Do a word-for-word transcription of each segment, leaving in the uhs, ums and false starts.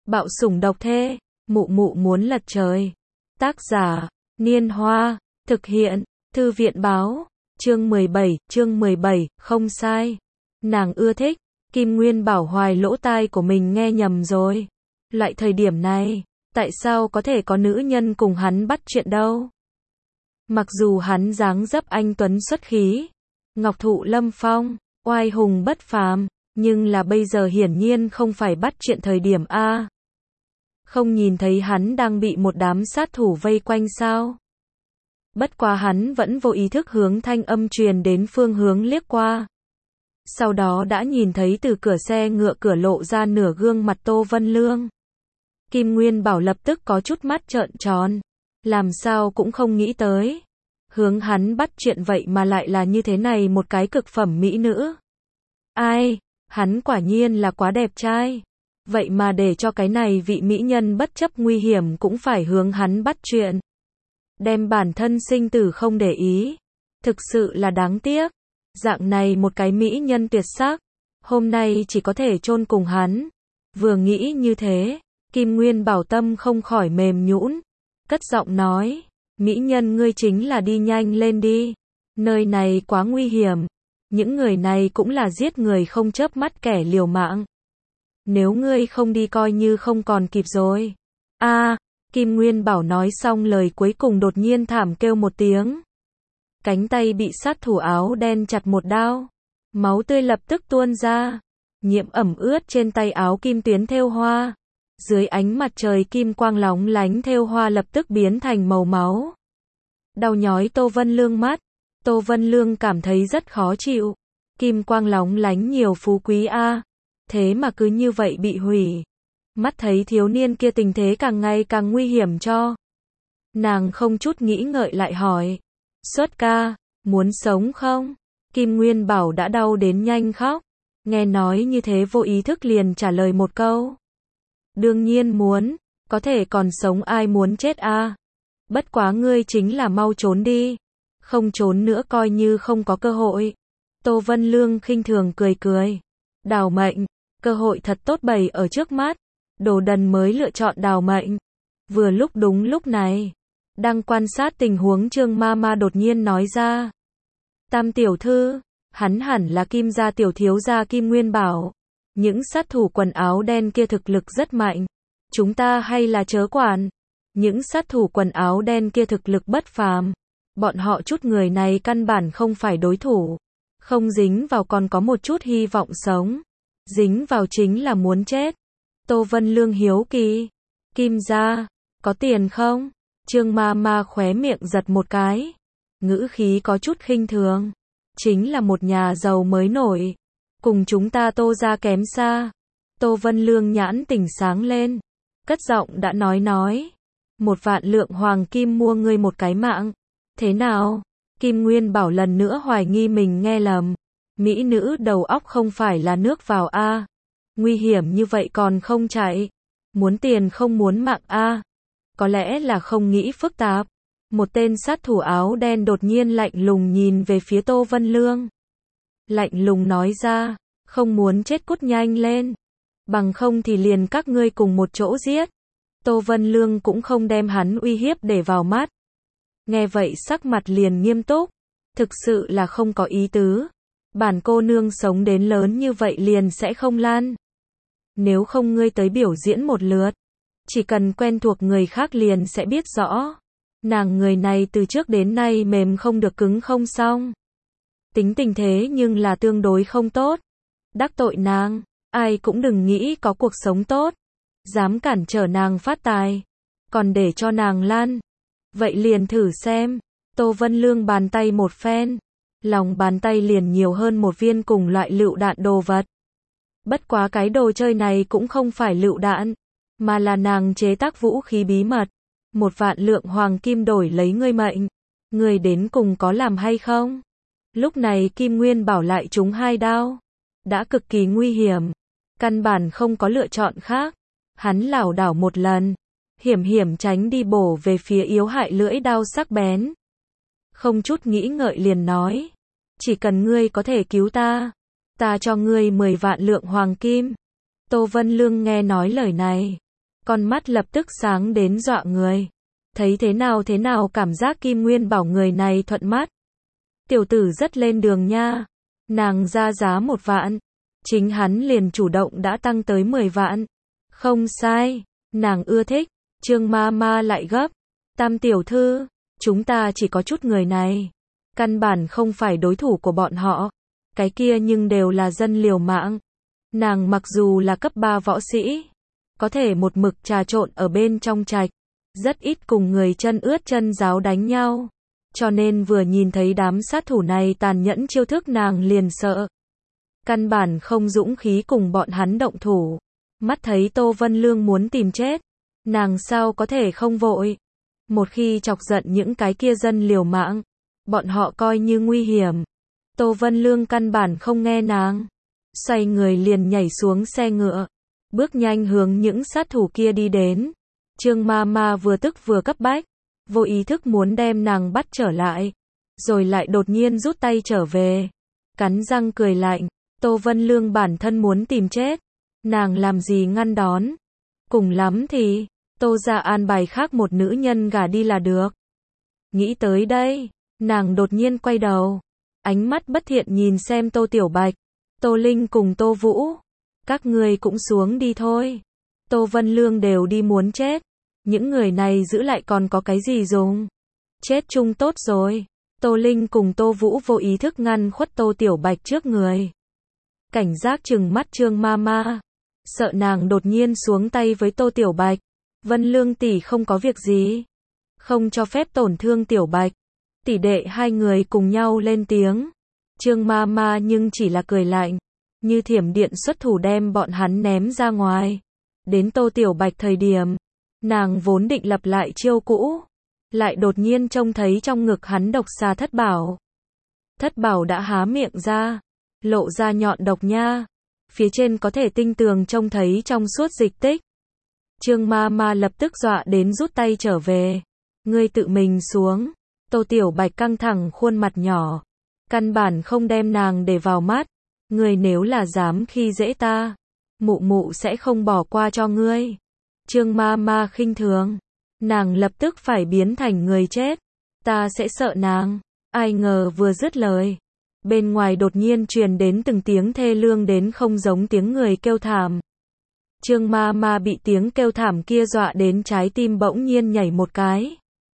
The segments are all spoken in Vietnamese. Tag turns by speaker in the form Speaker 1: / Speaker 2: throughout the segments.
Speaker 1: Bạo sủng độc thê, mụ mụ muốn lật trời. Tác giả, Niên Hoa, thực hiện, Thư viện báo, chương mười bảy, chương mười bảy, không sai. Nàng ưa thích, Kim Nguyên Bảo hoài lỗ tai của mình nghe nhầm rồi. Loại thời điểm này, tại sao có thể có nữ nhân cùng hắn bắt chuyện đâu? Mặc dù hắn dáng dấp anh tuấn xuất khí, ngọc thụ lâm phong, oai hùng bất phàm, nhưng là bây giờ hiển nhiên không phải bắt chuyện thời điểm a. Không nhìn thấy hắn đang bị một đám sát thủ vây quanh sao? Bất quá hắn vẫn vô ý thức hướng thanh âm truyền đến phương hướng liếc qua. Sau đó đã nhìn thấy từ cửa xe ngựa cửa lộ ra nửa gương mặt Tô Vân Lương. Kim Nguyên Bảo lập tức có chút mắt trợn tròn, làm sao cũng không nghĩ tới. Hướng hắn bắt chuyện vậy mà lại là như thế này một cái cực phẩm mỹ nữ. Ai, hắn quả nhiên là quá đẹp trai. Vậy mà để cho cái này vị mỹ nhân bất chấp nguy hiểm cũng phải hướng hắn bắt chuyện. Đem bản thân sinh tử không để ý. Thực sự là đáng tiếc. Dạng này một cái mỹ nhân tuyệt sắc, hôm nay chỉ có thể chôn cùng hắn. Vừa nghĩ như thế, Kim Nguyên Bảo tâm không khỏi mềm nhũn, cất giọng nói, mỹ nhân ngươi chính là đi nhanh lên đi, nơi này quá nguy hiểm, những người này cũng là giết người không chớp mắt kẻ liều mạng. Nếu ngươi không đi coi như không còn kịp rồi. A, à, Kim Nguyên Bảo nói xong lời cuối cùng đột nhiên thảm kêu một tiếng. Cánh tay bị sát thủ áo đen chặt một đao, máu tươi lập tức tuôn ra, nhiễm ẩm ướt trên tay áo kim tuyến thêu hoa. Dưới ánh mặt trời kim quang lóng lánh thêu hoa lập tức biến thành màu máu. Đau nhói Tô Vân Lương mắt, Tô Vân Lương cảm thấy rất khó chịu. Kim quang lóng lánh nhiều phú quý a, thế mà cứ như vậy bị hủy. Mắt thấy thiếu niên kia tình thế càng ngày càng nguy hiểm cho. Nàng không chút nghĩ ngợi lại hỏi. Xuất ca, muốn sống không? Kim Nguyên Bảo đã đau đến nhanh khóc. Nghe nói như thế vô ý thức liền trả lời một câu. Đương nhiên muốn, có thể còn sống ai muốn chết a? À? Bất quá ngươi chính là mau trốn đi. Không trốn nữa coi như không có cơ hội. Tô Vân Lương khinh thường cười cười. Đào mệnh, cơ hội thật tốt bày ở trước mắt. Đồ đần mới lựa chọn đào mệnh. Vừa lúc đúng lúc này. Đang quan sát tình huống Trương Ma Ma đột nhiên nói ra. Tam tiểu thư, hắn hẳn là Kim gia tiểu thiếu gia Kim Nguyên Bảo. Những sát thủ quần áo đen kia thực lực rất mạnh. Chúng ta hay là chớ quản. Những sát thủ quần áo đen kia thực lực bất phàm. Bọn họ chút người này căn bản không phải đối thủ. Không dính vào còn có một chút hy vọng sống. Dính vào chính là muốn chết. Tô Vân Lương hiếu kỳ. Kim gia, có tiền không? Trương Ma Ma khóe miệng giật một cái, ngữ khí có chút khinh thường, chính là một nhà giàu mới nổi, cùng chúng ta Tô gia kém xa. Tô Vân Lương nhãn tỉnh sáng lên, cất giọng đã nói nói, một vạn lượng hoàng kim mua ngươi một cái mạng, thế nào? Kim Nguyên Bảo lần nữa hoài nghi mình nghe lầm, mỹ nữ đầu óc không phải là nước vào a, nguy hiểm như vậy còn không chạy, muốn tiền không muốn mạng a. Có lẽ là không nghĩ phức tạp. Một tên sát thủ áo đen đột nhiên lạnh lùng nhìn về phía Tô Vân Lương. Lạnh lùng nói ra, không muốn chết cút nhanh lên. Bằng không thì liền các ngươi cùng một chỗ giết. Tô Vân Lương cũng không đem hắn uy hiếp để vào mắt. Nghe vậy sắc mặt liền nghiêm túc. Thực sự là không có ý tứ. Bản cô nương sống đến lớn như vậy liền sẽ không lan. Nếu không ngươi tới biểu diễn một lượt. Chỉ cần quen thuộc người khác liền sẽ biết rõ. Nàng người này từ trước đến nay mềm không được cứng không xong. Tính tình thế nhưng là tương đối không tốt. Đắc tội nàng, ai cũng đừng nghĩ có cuộc sống tốt. Dám cản trở nàng phát tài. Còn để cho nàng lan. Vậy liền thử xem. Tô Vân Lương bàn tay một phen. Lòng bàn tay liền nhiều hơn một viên cùng loại lựu đạn đồ vật. Bất quá cái đồ chơi này cũng không phải lựu đạn. Mà là nàng chế tác vũ khí bí mật. Một vạn lượng hoàng kim đổi lấy ngươi mệnh. Ngươi đến cùng có làm hay không? Lúc này Kim Nguyên Bảo lại trúng hai đao. Đã cực kỳ nguy hiểm. Căn bản không có lựa chọn khác. Hắn lảo đảo một lần. Hiểm hiểm tránh đi bổ về phía yếu hại lưỡi đao sắc bén. Không chút nghĩ ngợi liền nói. Chỉ cần ngươi có thể cứu ta. Ta cho ngươi mười vạn lượng hoàng kim. Tô Vân Lương nghe nói lời này. con mắt lập tức sáng đến dọa người. Thấy thế nào thế nào cảm giác Kim Nguyên Bảo người này thuận mắt. Tiểu tử rất lên đường nha. Nàng ra giá một vạn. Chính hắn liền chủ động đã tăng tới mười vạn. Không sai, nàng ưa thích. Trương ma ma lại gấp. Tam tiểu thư, chúng ta chỉ có chút người này. Căn bản không phải đối thủ của bọn họ. Cái kia nhưng đều là dân liều mạng. Nàng mặc dù là cấp ba võ sĩ, có thể một mực trà trộn ở bên trong trạch, rất ít cùng người chân ướt chân ráo đánh nhau. Cho nên vừa nhìn thấy đám sát thủ này tàn nhẫn chiêu thức nàng liền sợ. Căn bản không dũng khí cùng bọn hắn động thủ. Mắt thấy Tô Vân Lương muốn tìm chết, nàng sao có thể không vội. Một khi chọc giận những cái kia dân liều mạng, bọn họ coi như nguy hiểm. Tô Vân Lương căn bản không nghe nàng. Xoay người liền nhảy xuống xe ngựa. Bước nhanh hướng những sát thủ kia đi đến. Trương ma ma vừa tức vừa cấp bách. Vô ý thức muốn đem nàng bắt trở lại. Rồi lại đột nhiên rút tay trở về. Cắn răng cười lạnh. Tô Vân Lương bản thân muốn tìm chết. Nàng làm gì ngăn đón. Cùng lắm thì, Tô ra an bài khác một nữ nhân gả đi là được. Nghĩ tới đây, nàng đột nhiên quay đầu. Ánh mắt bất thiện nhìn xem Tô Tiểu Bạch, Tô Linh cùng Tô Vũ. Các người cũng xuống đi thôi. Tô Vân Lương đều đi muốn chết. Những người này giữ lại còn có cái gì dùng. Chết chung tốt rồi. Tô Linh cùng Tô Vũ vô ý thức ngăn khuất Tô Tiểu Bạch trước người. Cảnh giác trừng mắt Trương ma ma. Sợ nàng đột nhiên xuống tay với Tô Tiểu Bạch. Vân Lương tỷ không có việc gì. Không cho phép tổn thương Tiểu Bạch. Tỷ đệ hai người cùng nhau lên tiếng. Trương ma ma nhưng chỉ là cười lạnh. Như thiểm điện xuất thủ đem bọn hắn ném ra ngoài. Đến Tô Tiểu Bạch thời điểm, nàng vốn định lặp lại chiêu cũ. Lại đột nhiên trông thấy trong ngực hắn độc xà thất bảo. Thất bảo đã há miệng ra. Lộ ra nhọn độc nha. Phía trên có thể tinh tường trông thấy trong suốt dịch tích. Trương ma ma lập tức dọa đến rút tay trở về. Ngươi tự mình xuống. Tô Tiểu Bạch căng thẳng khuôn mặt nhỏ. Căn bản không đem nàng để vào mắt. Ngươi nếu là dám khi dễ ta, mụ mụ sẽ không bỏ qua cho ngươi. Trương ma ma khinh thường. Nàng lập tức phải biến thành người chết. Ta sẽ sợ nàng. Ai ngờ vừa dứt lời, bên ngoài đột nhiên truyền đến từng tiếng thê lương đến không giống tiếng người kêu thảm. Trương ma ma bị tiếng kêu thảm kia dọa đến trái tim bỗng nhiên nhảy một cái.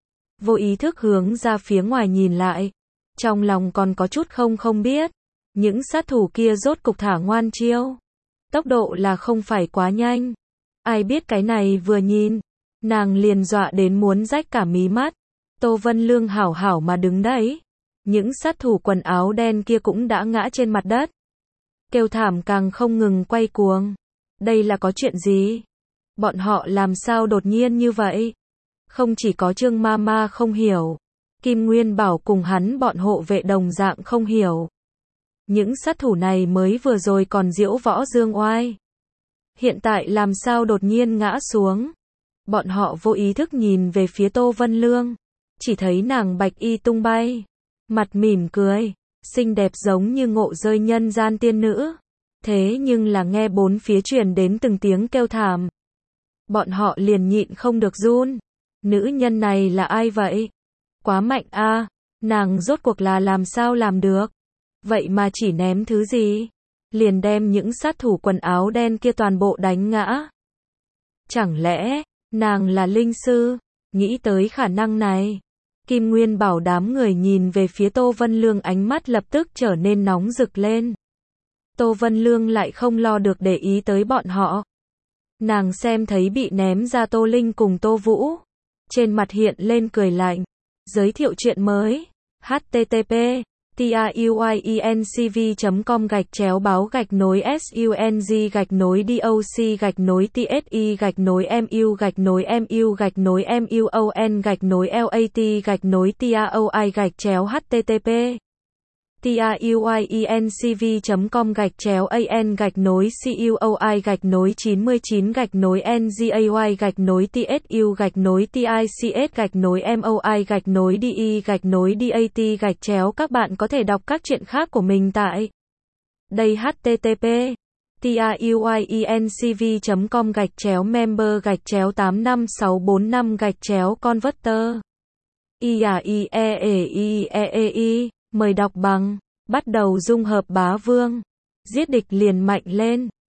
Speaker 1: Vô ý thức hướng ra phía ngoài nhìn lại. Trong lòng còn có chút không không biết. Những sát thủ kia rốt cục thả ngoan chiêu. Tốc độ là không phải quá nhanh. Ai biết cái này vừa nhìn, nàng liền dọa đến muốn rách cả mí mắt. Tô Vân Lương hảo hảo mà đứng đấy. Những sát thủ quần áo đen kia cũng đã ngã trên mặt đất. Kêu thảm càng không ngừng quay cuồng. Đây là có chuyện gì? Bọn họ làm sao đột nhiên như vậy? Không chỉ có Trương ma ma không hiểu. Kim Nguyên Bảo cùng hắn bọn hộ vệ đồng dạng không hiểu. Những sát thủ này mới vừa rồi còn diễu võ dương oai. Hiện tại làm sao đột nhiên ngã xuống? Bọn họ vô ý thức nhìn về phía Tô Vân Lương. Chỉ thấy nàng bạch y tung bay. Mặt mỉm cười. Xinh đẹp giống như ngộ rơi nhân gian tiên nữ. Thế nhưng là nghe bốn phía truyền đến từng tiếng kêu thảm. Bọn họ liền nhịn không được run. Nữ nhân này là ai vậy? Quá mạnh a, à, nàng rốt cuộc là làm sao làm được? Vậy mà chỉ ném thứ gì? Liền đem những sát thủ quần áo đen kia toàn bộ đánh ngã. Chẳng lẽ, nàng là linh sư? Nghĩ tới khả năng này. Kim Nguyên Bảo đám người nhìn về phía Tô Vân Lương ánh mắt lập tức trở nên nóng rực lên. Tô Vân Lương lại không lo được để ý tới bọn họ. Nàng xem thấy bị ném ra Tô Linh cùng Tô Vũ. Trên mặt hiện lên cười lạnh. Giới thiệu chuyện mới. H T T P truyencv chấm com gạch chéo báo gạch nối sung gạch nối doc gạch nối tsi gạch nối mu gạch nối mu gạch nối muon gạch nối lat gạch nối taoi gạch chéo http truyencv chấm com gạch chéo an gạch nối cuoi gạch nối chín mươi chín gạch nối ngay gạch nối tsu gạch nối tics gạch nối moi gạch nối de gạch nối dat gạch chéo. Các bạn có thể đọc các chuyện khác của mình tại đây. H T T P tuyinc chấm com gạch chéo member gạch chéo tám năm sáu bốn năm gạch chéo converter. I A I E E I E E I, mời đọc bằng. Bắt đầu dung hợp bá vương. Giết địch liền mạnh lên.